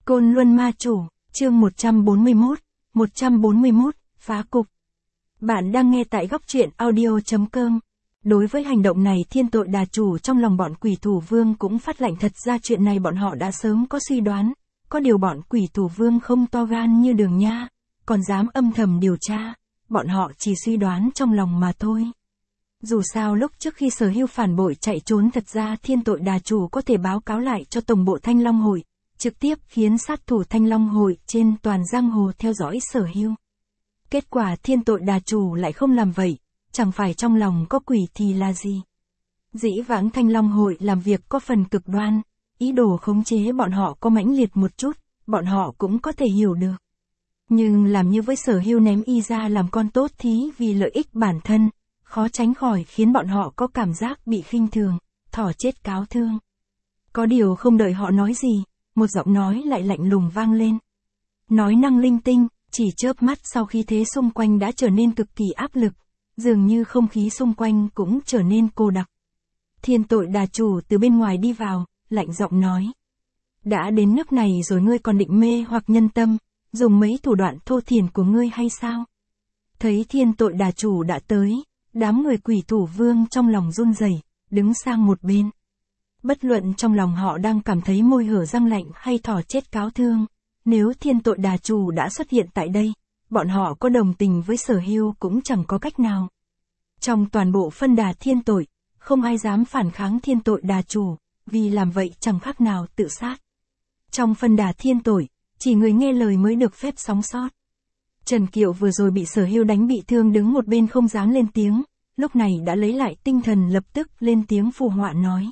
Côn Luân Ma Chủ, chương 141, phá cục. Bạn đang nghe tại góc truyện audio.com. Đối với hành động này Thiên Tội Đà Chủ trong lòng bọn quỷ thủ vương cũng phát lạnh, thật ra chuyện này bọn họ đã sớm có suy đoán, có điều bọn quỷ thủ vương không to gan như Đường Nha, còn dám âm thầm điều tra, bọn họ chỉ suy đoán trong lòng mà thôi. Dù sao lúc trước khi Sở Hưu phản bội chạy trốn, thật ra Thiên Tội Đà Chủ có thể báo cáo lại cho tổng bộ Thanh Long Hội, trực tiếp khiến sát thủ Thanh Long Hội trên toàn giang hồ theo dõi Sở Hưu. Kết quả Thiên Tội Đà Chủ lại không làm vậy, chẳng phải trong lòng có quỷ thì là gì. Dĩ vãng Thanh Long Hội làm việc có phần cực đoan, ý đồ khống chế bọn họ có mãnh liệt một chút, bọn họ cũng có thể hiểu được. Nhưng làm như với Sở Hưu ném y ra làm con tốt thí vì lợi ích bản thân, khó tránh khỏi khiến bọn họ có cảm giác bị khinh thường, thỏ chết cáo thương. Có điều không đợi họ nói gì, một giọng nói lại lạnh lùng vang lên. Nói năng linh tinh, chỉ chớp mắt sau khi thế xung quanh đã trở nên cực kỳ áp lực, dường như không khí xung quanh cũng trở nên cô đặc. Thiên Tội Đà Chủ từ bên ngoài đi vào, lạnh giọng nói. Đã đến nước này rồi ngươi còn định mê hoặc nhân tâm, dùng mấy thủ đoạn thô thiển của ngươi hay sao? Thấy Thiên Tội Đà Chủ đã tới, đám người quỷ thủ vương trong lòng run rẩy, đứng sang một bên. Bất luận trong lòng họ đang cảm thấy môi hở răng lạnh hay thỏ chết cáo thương, nếu Thiên Tội Đà Chủ đã xuất hiện tại đây, bọn họ có đồng tình với Sở Hưu cũng chẳng có cách nào. Trong toàn bộ phân đà thiên tội, không ai dám phản kháng Thiên Tội Đà Chủ, vì làm vậy chẳng khác nào tự sát. Trong phân đà thiên tội, chỉ người nghe lời mới được phép sống sót. Trần Kiệu vừa rồi bị Sở Hưu đánh bị thương đứng một bên không dám lên tiếng, lúc này đã lấy lại tinh thần lập tức lên tiếng phù họa nói.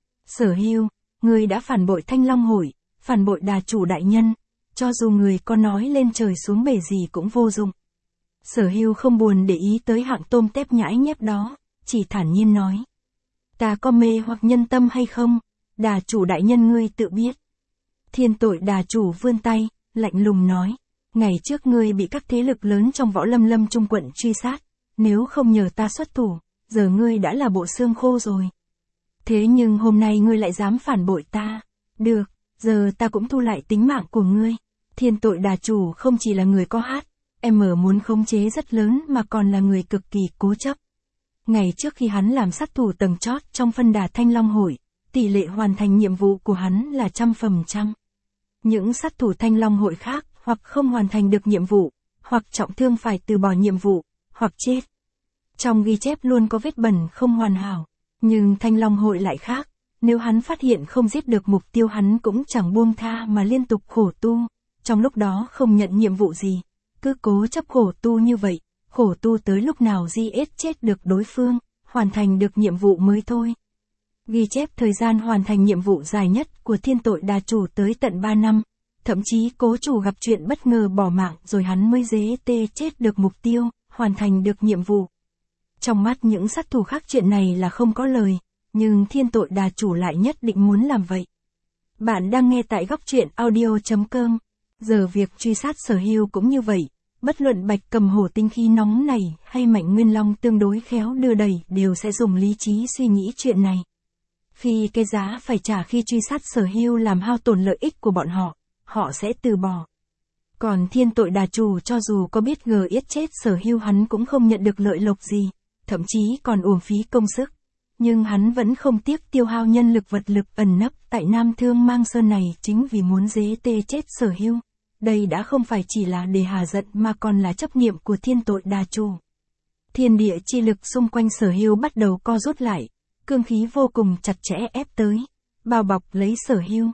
Sở Hưu, người đã phản bội Thanh Long Hội, phản bội Đà Chủ đại nhân, cho dù người có nói lên trời xuống bể gì cũng vô dụng. Sở Hưu không buồn để ý tới hạng tôm tép nhãi nhép đó, chỉ thản nhiên nói. Ta có mê hoặc nhân tâm hay không, Đà Chủ đại nhân ngươi tự biết. Thiên Tội Đà Chủ vươn tay, lạnh lùng nói. Ngày trước ngươi bị các thế lực lớn trong Võ Lâm Trung quận truy sát, nếu không nhờ ta xuất thủ, giờ ngươi đã là bộ xương khô rồi. Thế nhưng hôm nay ngươi lại dám phản bội ta. Được, giờ ta cũng thu lại tính mạng của ngươi. Thiên Tội Đà Chủ không chỉ là người có hát, muốn khống chế rất lớn mà còn là người cực kỳ cố chấp. Ngày trước khi hắn làm sát thủ tầng chót trong phân đà Thanh Long Hội, tỷ lệ hoàn thành nhiệm vụ của hắn là 100%. Những sát thủ Thanh Long Hội khác, hoặc không hoàn thành được nhiệm vụ, hoặc trọng thương phải từ bỏ nhiệm vụ, hoặc chết. Trong ghi chép luôn có vết bẩn không hoàn hảo, nhưng Thanh Long Hội lại khác, nếu hắn phát hiện không giết được mục tiêu hắn cũng chẳng buông tha mà liên tục khổ tu, trong lúc đó không nhận nhiệm vụ gì, cứ cố chấp khổ tu như vậy, khổ tu tới lúc nào giết chết được đối phương, hoàn thành được nhiệm vụ mới thôi. Ghi chép thời gian hoàn thành nhiệm vụ dài nhất của Thiên Tội Đà Chủ tới tận 3 năm. Thậm chí cố chủ gặp chuyện bất ngờ bỏ mạng rồi hắn mới chết được mục tiêu, hoàn thành được nhiệm vụ. Trong mắt những sát thủ khác chuyện này là không có lời, nhưng Thiên Tội Đà Chủ lại nhất định muốn làm vậy. Bạn đang nghe tại góc truyện audio.com. Giờ việc truy sát Sở Hưu cũng như vậy, bất luận Bạch Cầm Hổ tinh khí nóng này hay Mạnh Nguyên Long tương đối khéo đưa đẩy đều sẽ dùng lý trí suy nghĩ chuyện này. Khi cái giá phải trả khi truy sát Sở Hưu làm hao tổn lợi ích của bọn họ sẽ từ bỏ. Còn Thiên Tội Đà Chủ cho dù có biết giết chết Sở Hưu hắn cũng không nhận được lợi lộc gì, thậm chí còn uổng phí công sức. Nhưng hắn vẫn không tiếc tiêu hao nhân lực vật lực ẩn nấp tại Nam Thương Mang Sơn này chính vì muốn chết Sở Hưu. Đây đã không phải chỉ là để hà giận mà còn là chấp niệm của Thiên Tội Đà Chủ. Thiên địa chi lực xung quanh Sở Hưu bắt đầu co rút lại, cương khí vô cùng chặt chẽ ép tới, bao bọc lấy Sở Hưu.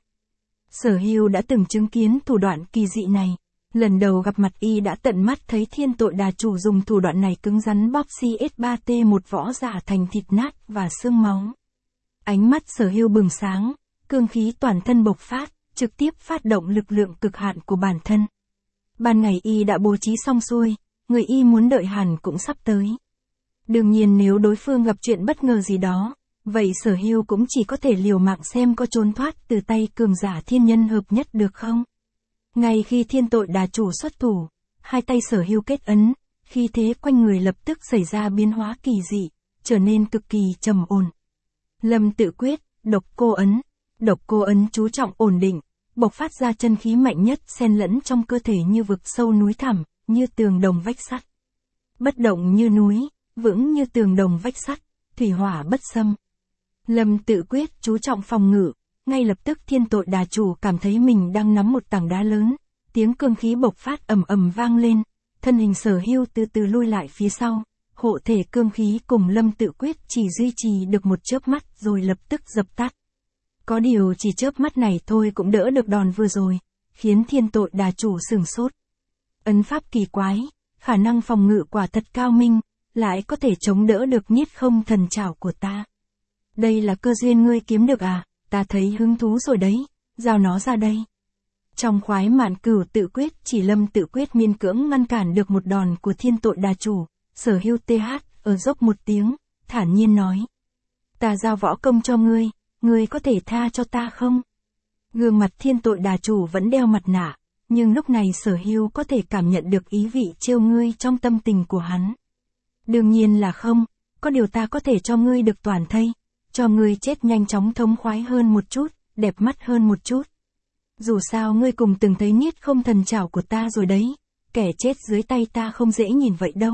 Sở Hưu đã từng chứng kiến thủ đoạn kỳ dị này, lần đầu gặp mặt y đã tận mắt thấy Thiên Tội Đà Chủ dùng thủ đoạn này cứng rắn bóp CS3T một võ giả thành thịt nát và xương máu. Ánh mắt Sở Hưu bừng sáng, cương khí toàn thân bộc phát, trực tiếp phát động lực lượng cực hạn của bản thân. Ban ngày y đã bố trí xong xuôi, người y muốn đợi hẳn cũng sắp tới. Đương nhiên nếu đối phương gặp chuyện bất ngờ gì đó, vậy Sở Hưu cũng chỉ có thể liều mạng xem có trốn thoát từ tay cường giả thiên nhân hợp nhất được không. Ngay khi Thiên Tội Đà Chủ xuất thủ, hai tay Sở Hưu kết ấn, khí thế quanh người lập tức xảy ra biến hóa kỳ dị, trở nên cực kỳ trầm ổn. Lâm Tự Quyết, Độc Cô Ấn. Độc Cô Ấn chú trọng ổn định, bộc phát ra chân khí mạnh nhất xen lẫn trong cơ thể như vực sâu núi thẳm, như tường đồng vách sắt. Bất động như núi, vững như tường đồng vách sắt, thủy hỏa bất xâm. Lâm Tự Quyết chú trọng phòng ngự, ngay lập tức Thiên Tội Đà Chủ cảm thấy mình đang nắm một tảng đá lớn, tiếng cương khí bộc phát ầm ầm vang lên, thân hình Sở Hưu từ từ lui lại phía sau, hộ thể cương khí cùng Lâm Tự Quyết chỉ duy trì được một chớp mắt rồi lập tức dập tắt. Có điều chỉ chớp mắt này thôi cũng đỡ được đòn vừa rồi, khiến Thiên Tội Đà Chủ sửng sốt. Ấn pháp kỳ quái, khả năng phòng ngự quả thật cao minh, lại có thể chống đỡ được Niết Không Thần Trảo của ta. Đây là cơ duyên ngươi kiếm được à, ta thấy hứng thú rồi đấy, giao nó ra đây. Trong khoái mạn Cửu Tự Quyết chỉ Lâm Tự Quyết miên cưỡng ngăn cản được một đòn của Thiên Tội Đà Chủ, Sở Hưu ở dốc một tiếng, thản nhiên nói. Ta giao võ công cho ngươi có thể tha cho ta không? Gương mặt Thiên Tội Đà Chủ vẫn đeo mặt nạ, nhưng lúc này Sở Hưu có thể cảm nhận được ý vị trêu ngươi trong tâm tình của hắn. Đương nhiên là không, có điều ta có thể cho ngươi được toàn thây, cho ngươi chết nhanh chóng thống khoái hơn một chút, đẹp mắt hơn một chút. Dù sao ngươi cùng từng thấy Niết Không Thần Trảo của ta rồi đấy, kẻ chết dưới tay ta không dễ nhìn vậy đâu.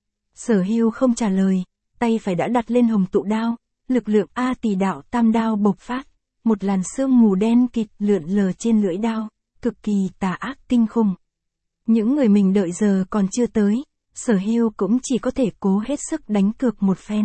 Sở Hưu không trả lời, tay phải đã đặt lên hồng tụ đao, lực lượng A Tỳ Đạo Tam Đao bộc phát, một làn sương mù đen kịt lượn lờ trên lưỡi đao, cực kỳ tà ác kinh khủng. Những người mình đợi giờ còn chưa tới, Sở Hưu cũng chỉ có thể cố hết sức đánh cược một phen.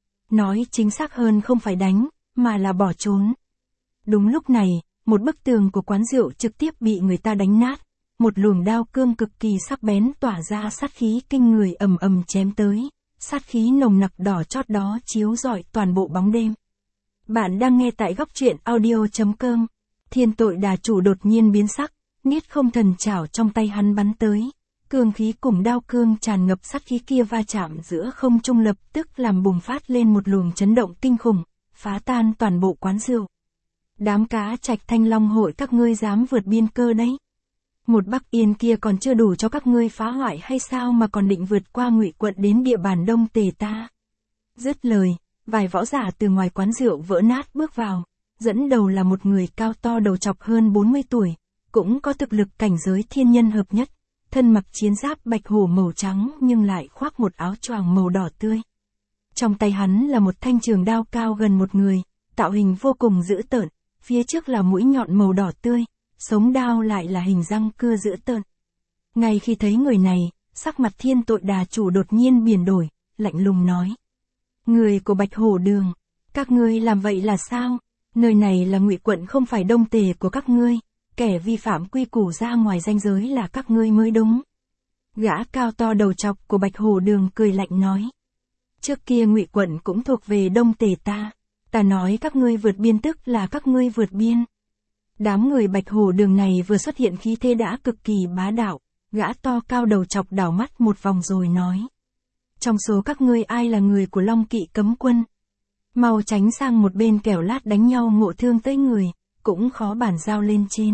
Nói chính xác hơn không phải đánh, mà là bỏ trốn. Đúng lúc này, một bức tường của quán rượu trực tiếp bị người ta đánh nát, một luồng đao cương cực kỳ sắc bén tỏa ra sát khí kinh người ầm ầm chém tới, sát khí nồng nặc đỏ chót đó chiếu rọi toàn bộ bóng đêm. Bạn đang nghe tại góc truyện audio.com. Thiên Tội Đà Chủ đột nhiên biến sắc, Niết Không Thần Trảo trong tay hắn bắn tới. Cương khí cùng đao cương tràn ngập sát khí kia va chạm giữa không trung lập tức làm bùng phát lên một luồng chấn động kinh khủng, phá tan toàn bộ quán rượu. Đám cá trạch Thanh Long hội các ngươi dám vượt biên cơ đấy. Một Bắc Yên kia còn chưa đủ cho các ngươi phá hoại hay sao mà còn định vượt qua Ngụy quận đến địa bàn Đông Tề ta. Dứt lời, vài võ giả từ ngoài quán rượu vỡ nát bước vào, dẫn đầu là một người cao to đầu chọc hơn 40 tuổi, cũng có thực lực cảnh giới thiên nhân hợp nhất, thân mặc chiến giáp bạch hổ màu trắng nhưng lại khoác một áo choàng màu đỏ tươi. Trong tay hắn là một thanh trường đao cao gần một người, tạo hình vô cùng dữ tợn, phía trước là mũi nhọn màu đỏ tươi, sống đao lại là hình răng cưa dữ tợn. Ngay khi thấy người này, sắc mặt Thiên Tội Đà Chủ đột nhiên biến đổi, lạnh lùng nói. Người của Bạch Hổ Đường, các ngươi làm vậy là sao? Nơi này là Ngụy quận không phải Đông Tề của các ngươi, kẻ vi phạm quy củ ra ngoài ranh giới là các ngươi mới đúng. Gã cao to đầu chọc của Bạch Hổ Đường cười lạnh nói. Trước kia Ngụy quận cũng thuộc về Đông Tề ta nói các ngươi vượt biên tức là các ngươi vượt biên. Đám người Bạch Hổ Đường này vừa xuất hiện khí thế đã cực kỳ bá đạo, gã to cao đầu chọc đảo mắt một vòng rồi nói. Trong số các ngươi ai là người của Long Kỵ Cấm Quân? Mau tránh sang một bên kẻo lát đánh nhau ngộ thương tới người, cũng khó bàn giao lên trên.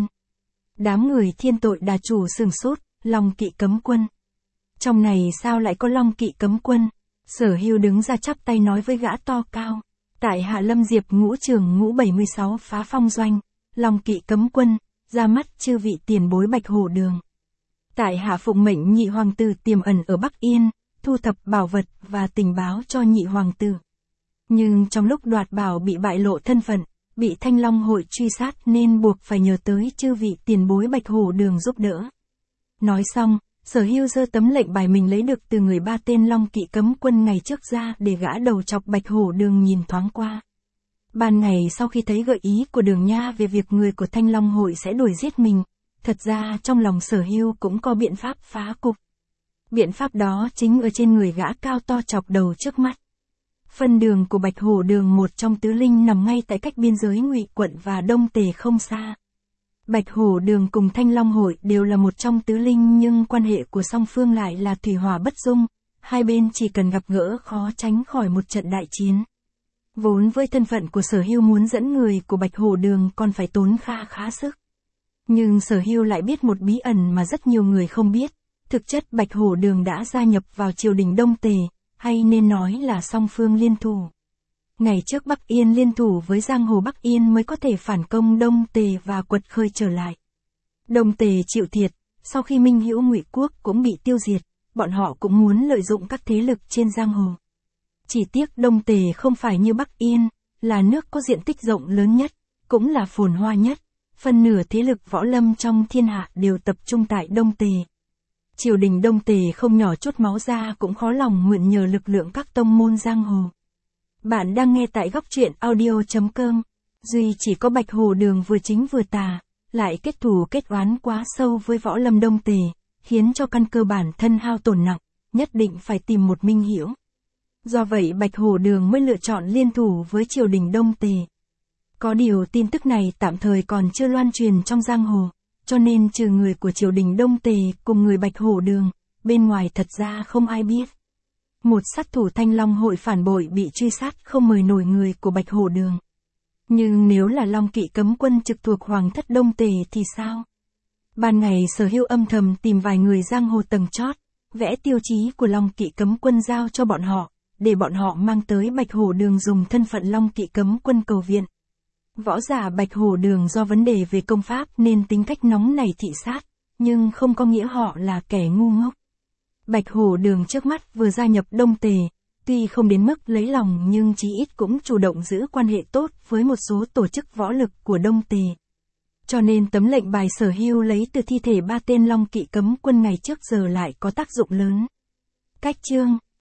Đám người Thiên Tội Đà Chủ sửng sốt, Long Kỵ Cấm Quân. Trong này sao lại có Long Kỵ Cấm Quân? Sở Hưu đứng ra chắp tay nói với gã to cao. Tại hạ Lâm Diệp Ngũ Trường Ngũ 76 phá phong doanh, Long Kỵ Cấm Quân, ra mắt chư vị tiền bối Bạch Hổ Đường. Tại hạ phụng mệnh nhị hoàng tử tiềm ẩn ở Bắc Yên, thu thập bảo vật và tình báo cho nhị hoàng tử. Nhưng trong lúc đoạt bảo bị bại lộ thân phận, bị Thanh Long hội truy sát nên buộc phải nhờ tới chư vị tiền bối Bạch Hổ Đường giúp đỡ. Nói xong, Sở Hưu giơ tấm lệnh bài mình lấy được từ người ba tên Long Kỵ Cấm Quân ngày trước ra để gã đầu chọc Bạch Hổ Đường nhìn thoáng qua. Ban ngày sau khi thấy gợi ý của Đường Nha về việc người của Thanh Long hội sẽ đuổi giết mình, thật ra trong lòng Sở Hưu cũng có biện pháp phá cục. Biện pháp đó chính ở trên người gã cao to chọc đầu trước mắt. Phân đường của Bạch Hổ Đường một trong tứ linh nằm ngay tại cách biên giới Ngụy quận và Đông Tề không xa. Bạch Hổ Đường cùng Thanh Long hội đều là một trong tứ linh nhưng quan hệ của song phương lại là thủy hỏa bất dung, hai bên chỉ cần gặp gỡ khó tránh khỏi một trận đại chiến. Vốn với thân phận của Sở Hưu muốn dẫn người của Bạch Hổ Đường còn phải tốn khá sức. Nhưng Sở Hưu lại biết một bí ẩn mà rất nhiều người không biết, thực chất Bạch Hổ Đường đã gia nhập vào triều đình Đông Tề, hay nên nói là song phương liên thủ. Ngày trước Bắc Yên liên thủ với giang hồ Bắc Yên mới có thể phản công Đông Tề và quật khơi trở lại. Đông Tề chịu thiệt, sau khi Minh Hữu Ngụy Quốc cũng bị tiêu diệt, bọn họ cũng muốn lợi dụng các thế lực trên giang hồ. Chỉ tiếc Đông Tề không phải như Bắc Yên, là nước có diện tích rộng lớn nhất, cũng là phồn hoa nhất, phần nửa thế lực võ lâm trong thiên hạ đều tập trung tại Đông Tề. Triều đình Đông Tề không nhỏ chút máu ra cũng khó lòng mượn nhờ lực lượng các tông môn giang hồ. Bạn đang nghe tại góc truyện audio.com. Duy chỉ có Bạch Hồ Đường vừa chính vừa tà, lại kết thù kết oán quá sâu với võ lâm Đông Tề, khiến cho căn cơ bản thân hao tổn nặng, nhất định phải tìm một minh hữu. Do vậy Bạch Hồ Đường mới lựa chọn liên thủ với triều đình Đông Tề. Có điều tin tức này tạm thời còn chưa loan truyền trong giang hồ, cho nên trừ người của triều đình Đông Tề cùng người Bạch Hồ Đường, bên ngoài thật ra không ai biết. Một sát thủ Thanh Long hội phản bội bị truy sát không mời nổi người của Bạch Hồ Đường. Nhưng nếu là Long Kỵ cấm quân trực thuộc Hoàng thất Đông Tề thì sao? Ban ngày Sở Hưu âm thầm tìm vài người giang hồ tầng chót, vẽ tiêu chí của Long Kỵ cấm quân giao cho bọn họ, để bọn họ mang tới Bạch Hồ Đường dùng thân phận Long Kỵ cấm quân cầu viện. Võ giả Bạch Hồ Đường do vấn đề về công pháp nên tính cách nóng nảy thị sát, nhưng không có nghĩa họ là kẻ ngu ngốc. Bạch Hồ Đường trước mắt vừa gia nhập Đông Tề, tuy không đến mức lấy lòng nhưng chí ít cũng chủ động giữ quan hệ tốt với một số tổ chức võ lực của Đông Tề. Cho nên tấm lệnh bài Sở Hưu lấy từ thi thể 3 tên Long Kỵ cấm quân ngày trước giờ lại có tác dụng lớn. Cách chương